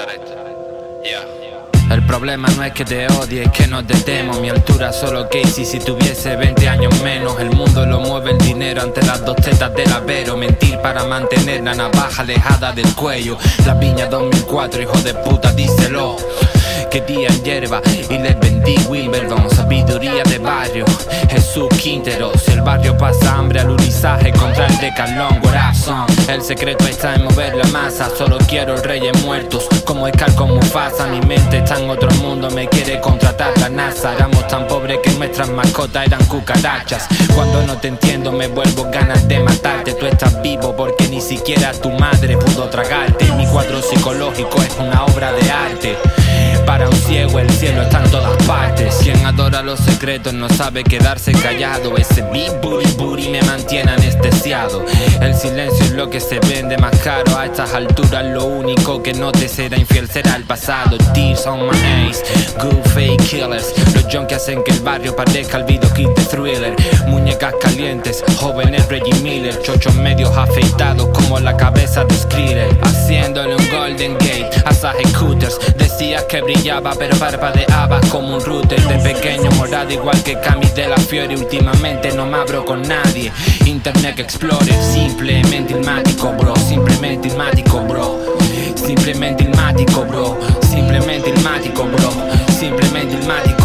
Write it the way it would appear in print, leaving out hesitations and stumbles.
El problema no es que te odie, es que no te temo. Mi altura solo Casey si tuviese 20 años menos. El mundo lo mueve el dinero ante las dos tetas del avero. Mentir para mantener la navaja alejada del cuello. La piña 2004, hijo de puta, díselo. Querían hierba y les vendí Wimbledon. Sabiduría de barrio, Jesús Quintero. Si el barrio pasa hambre, alunizaje contra el decalón. Corazón, el secreto está en mover la masa. Solo quiero reyes muertos, como Scar con Mufasa. Mi mente está en otro mundo, me quiere contratar la NASA. Éramos tan pobres que nuestras mascotas eran cucarachas. Cuando no te entiendo me vuelvo ganas de matarte. Tú estás vivo porque ni siquiera tu madre pudo tragarte. Mi cuadro psicológico es una obra de arte. Para un ciego el cielo está en todas partes. Quien adora los secretos no sabe quedarse callado. Ese beat booty me mantiene anestesiado. El silencio es lo que se vende más caro. A estas alturas lo único que no te será infiel será el pasado. Tears on my ace, good fake killers. Los junkies hacen que el barrio parezca el videoclip de Thriller. Muñecas calientes, jóvenes Reggie Miller. Chochos medios afeitados como la cabeza de Skriller. Haciéndole un Golden Gate a Sage Cooters. Decías que brillaba pero parpadeaba como un router. De pequeño morado igual que Camis de la Fiore. Últimamente no me abro con nadie. Internet Explorer, simplemente ilmático bro. Simplemente ilmático bro. Simplemente ilmático bro. Simplemente ilmático bro. Simplemente ilmático.